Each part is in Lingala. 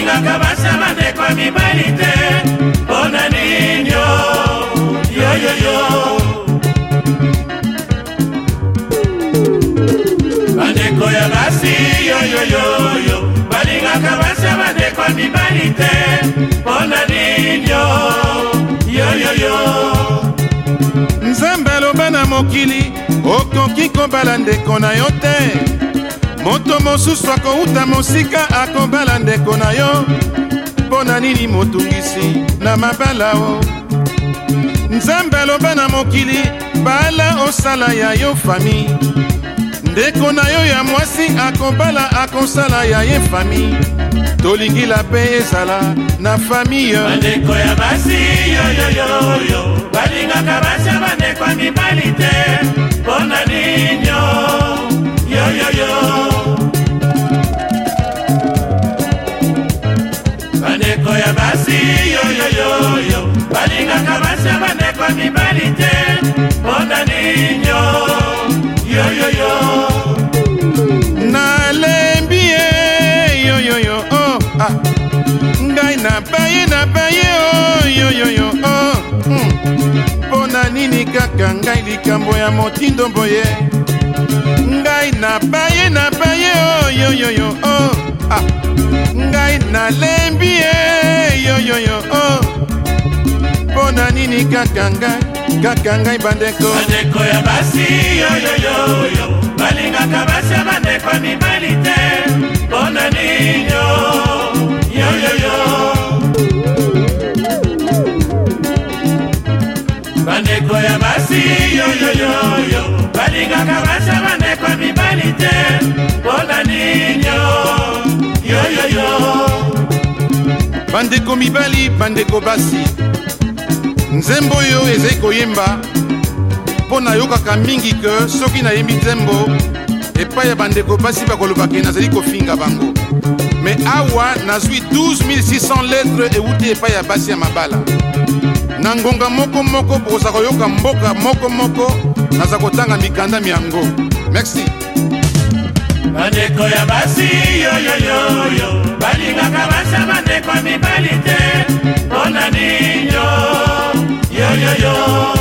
balingaka basi ya bandeko ya mibali te mpona ninyo yoyoyo bandeko ya basi yoyoyoyo balingaka basi ya bandeko ya mibali te mpona ninyo yoyoyo nzambe aloba na mokili okoki kobala ndeko na yo te moto mosusu akouta mosika akobala ndeko na yo mpo na nini motungisi na mabala o nzambe aloba na mokili bala osala ya yo fami ndeko na yo ya mwasi akobala akosala ya ye fami tolingila mpe ezala na fami yo bandeko ya basi yoyoyoyo balingaka basi ya bandeko ya mibali te mpona ninyo yoyoyo bandeko ya basi yoyoyoyo balingaka basi ya bandeko ya mibali te mpona ninyo yoyoyo nalembi ye yoyoyo oh ah ngai nabaye oh yoyoyo oh mpona nini kaka ngai likambo ya motindo boye ngai nabaye oh yoyoyo oh ah ngai nalembi ye yoyoyo oh mpona nini kaka ngai bandeko ya basi yoyoyoyo balingaka basi ya bandeko ya mibali te mpona ninyo yoyoyo bandeko ya basi yoyoyoyo balingaka basi ya bandeko ya mibali te mpona ninyo yoyoyo bandeko mibali bandeko basi nzembo oyo ezali koyemba mpo nayokaka mingi ke soki nayembi nzembo epai ya bandeko basi bakolobaka nazali kofinga bango me awa nazwi 12600 lettre euti epai ya basi ya mabala na ngonga moko bokoza koyoka mboka moko naza kotanga mikanda yango merci bandeko ya basi yoyoyoyo balingaka basi ya bandeko ya mibali te mpona ninyo yoyoyo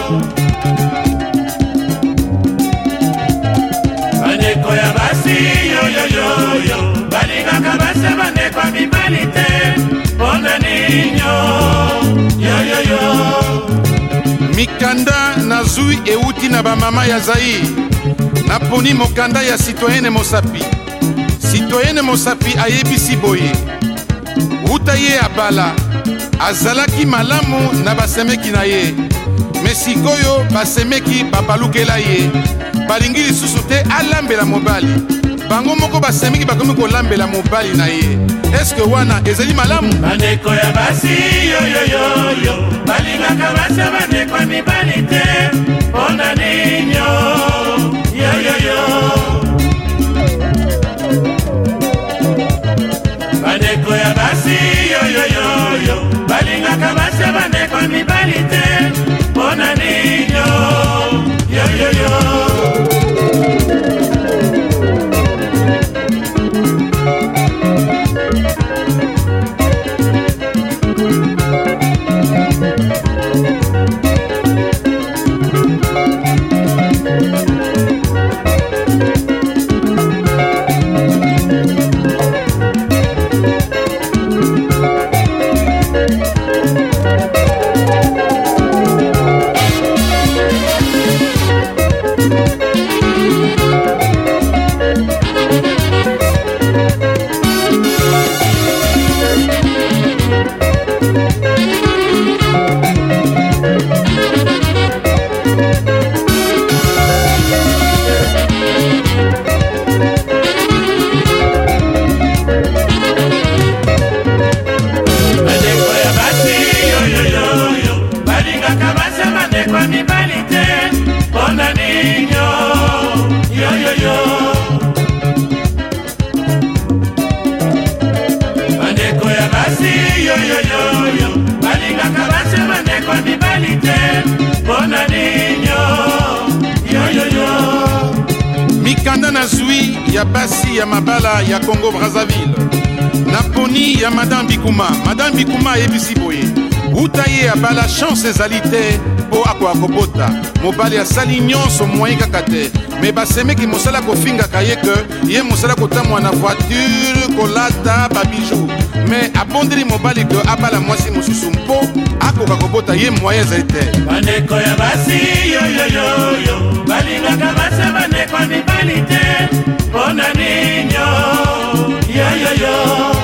bandeko ya basi yoyoyoyo balingaka basi ya bandeko ya mibali te mpona ninyo yoyoyo mikanda nazwi euti na bamama ya Zaïre naponi mokanda ya citoyenne mosapi ayebisi boye wuta ye abala azalaki malamu na basemeki na ye me sikoyo basemeki babalukela ye balingi lisusu te alambela mobali bango moko basemeki bakomi kolambela mobali na ye eske wana ezali malamu bandeko ya basi yoyoyoyo balingaka basi ya bandeko ya mibali te mpona ninyo yoyoyo bandeko ya basi yoyoyoyo balingaka basi ya bandeko ya mibali te mpona ninyo yoyoyo mikanda nazwi ya basi ya mabala ya Congo Brazzaville naponi ya madame Bikuma ayebisi boye uta ye abala chance ezali te mpo akobota mobali asali nyonso moyen kaka te me basemeki mosala kofingaka ye ke ye mosala kotamwa na voiture kolata babijou me abondeli mobali ke abala mwasi mosusu mpo akoka kobota ye moyen ezali te. Bandeko ya basi yoyoyoyo balingaka basa bandeko ya mibali te mpona ninyo yoyoyo.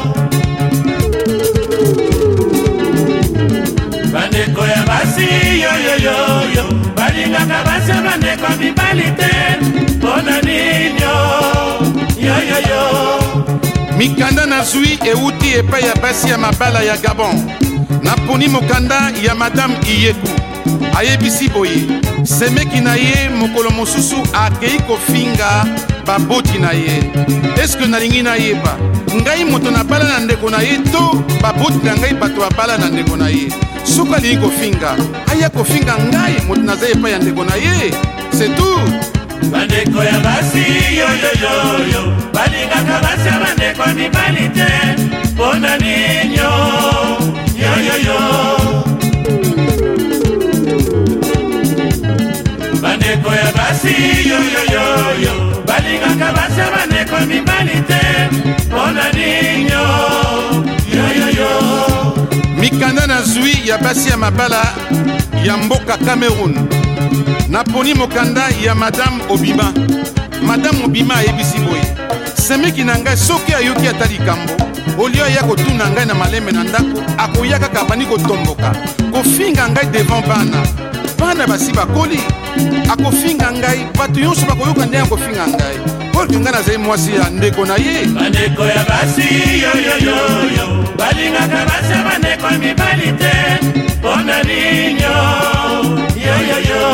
Bandeko ya basi yoyoyoyo balingaka basa bandeko ya mibali te mpona ninyo yoyoyo. Mikanda nazwi euti epai ya basi ya mabala ya Gabon. Naponi mokanda ya madame Iyeku ayebisi boye semeki na ye mokolo mosusu akei kofinga baboti na ye. Eske nalingi nayeba ngai moto nabala na ndeko na ye to baboti na ngai bato babala na ndeko na ye? Soki alingi kofinga aya kofinga ngai moto naza epai ya ndeko na ye, c'est tout. Bandeko ya basi yoyoyoyo balingaka basi ya bandeko ya mibali te mpona ninyo yoyoyo. Bandeko ya basi yoyoyoyo balingaka basi ya bandeko ya mibali te mpona ninyo yoyoyo. Mikanda nazwi ya basi ya mabala ya mboka Cameroun. Naponi mokanda ya madame Obima. Madame Obima ayebisi boye semeki na ngai soki ayoki ata likambo olio aya kotuna ngai na malembe na ndako akoya kaka bani kotomboka kofinga ngai devant bana basi bakoli akofinga ngai bato nyonso bakoyoka ndenge akofinga ngai polke ngai nazali mwasi ya ndeko na ye. Bandeko ya basi yoyoyoyo balingaka basi ya bandeko ya mibali te mpona ninyo yoyoyo.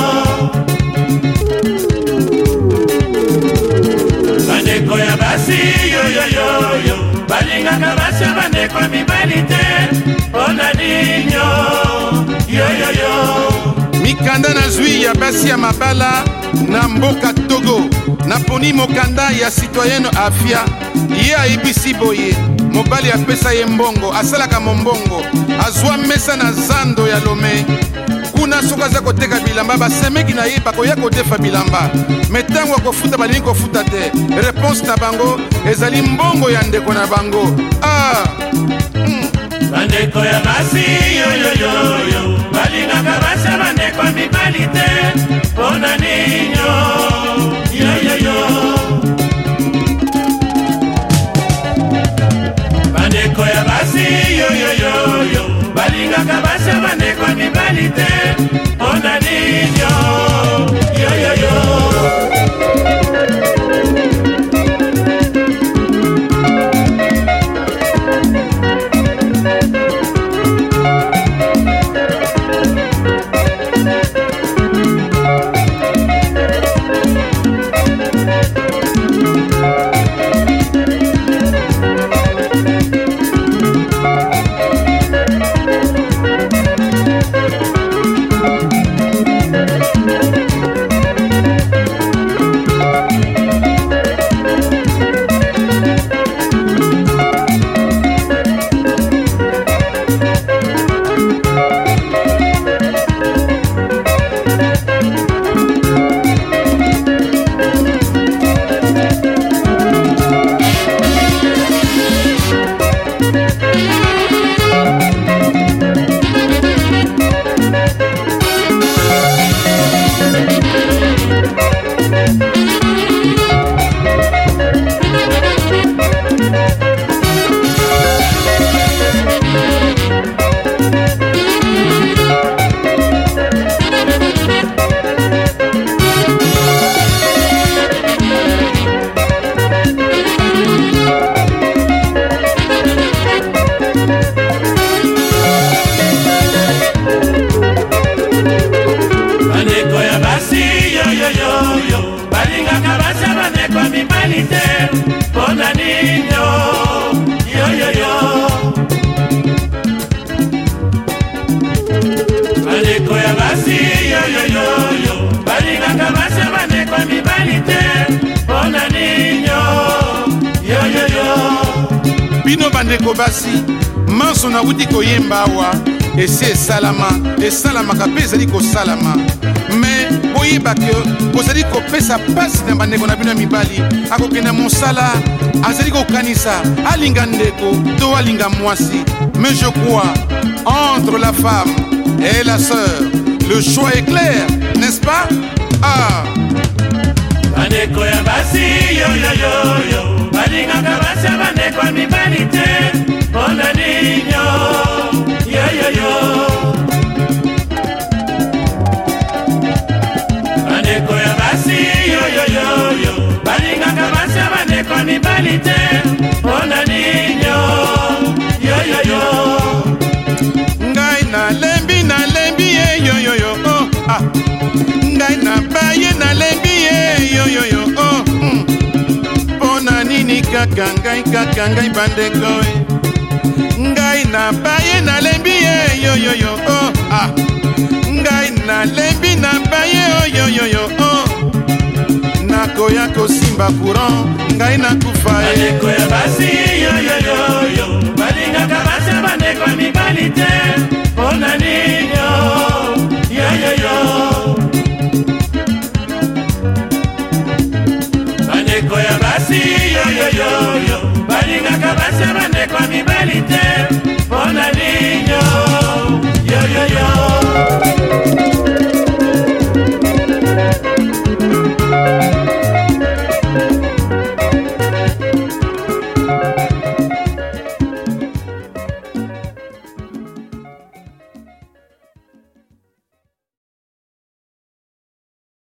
Bandeko ya basi yoyoyoyo balingaka basi ya bandeko ya mibali te mpona ninyo yoyoyo. Mikanda nazwi ya basi ya mabala na mboka Togo. Naponi mokanda ya citoyenne Afia ye ayebisi boye mobali apesa ye mbongo asalaka mombongo azwa mesa na zando ya Lome. Kuna soki aza koteka bilamba basemeki na ye bakoya kodefa bilamba me ntango akofuta balingi kofuta te. Réponse na bango ezali mbongo ya ndeko na bango. Bandeko ya basi yoyoyoyo balingaka basi ya bandeko ya mibali te mpona ninyo yoyoyo. Bandeko ya basi yoyoyoyo balingaka basi ya bandeko ya mibali te mpona ninyo yoyoyo. bino bandeko basi manso nauti koyemba awa esi esalamaka mpe ezali kosalama me boyeba ke bozali kopesa pasi na bandeko na bino ya mibali akokende mosala azali kokanisa alinga ndeko to alinga mwasi mais je crois entre la femme et la sœur le choix est clair n'est-ce pas? Ah bandeko ya basi yoyoyoyo balingaka basi ya bandeko ya mibali te mpona ninyo yoyoyo bandeko ya basi yoyoyoyo balingaka basi ya bandeko ya mibali te mpona ninyo yoyoyo ngai nalembi ye yoyoyo oh ah ngai nabaye nalembi ye yoyoyo oh mpona nini kaka ngai bandeko ngai nabaye nalembi ye yoyoyo oh ah ngai nalembi nabaye oh yoyoyo oh nakoya kosimba courant ngai nakufa ye bandeko ya basi yoyoyoyo balingaka basi ya bandeko ya mibali te mpona ninyo yoyoyo bandeko ya basi yoyoyoyo balingaka basi ya bandeko ya mibali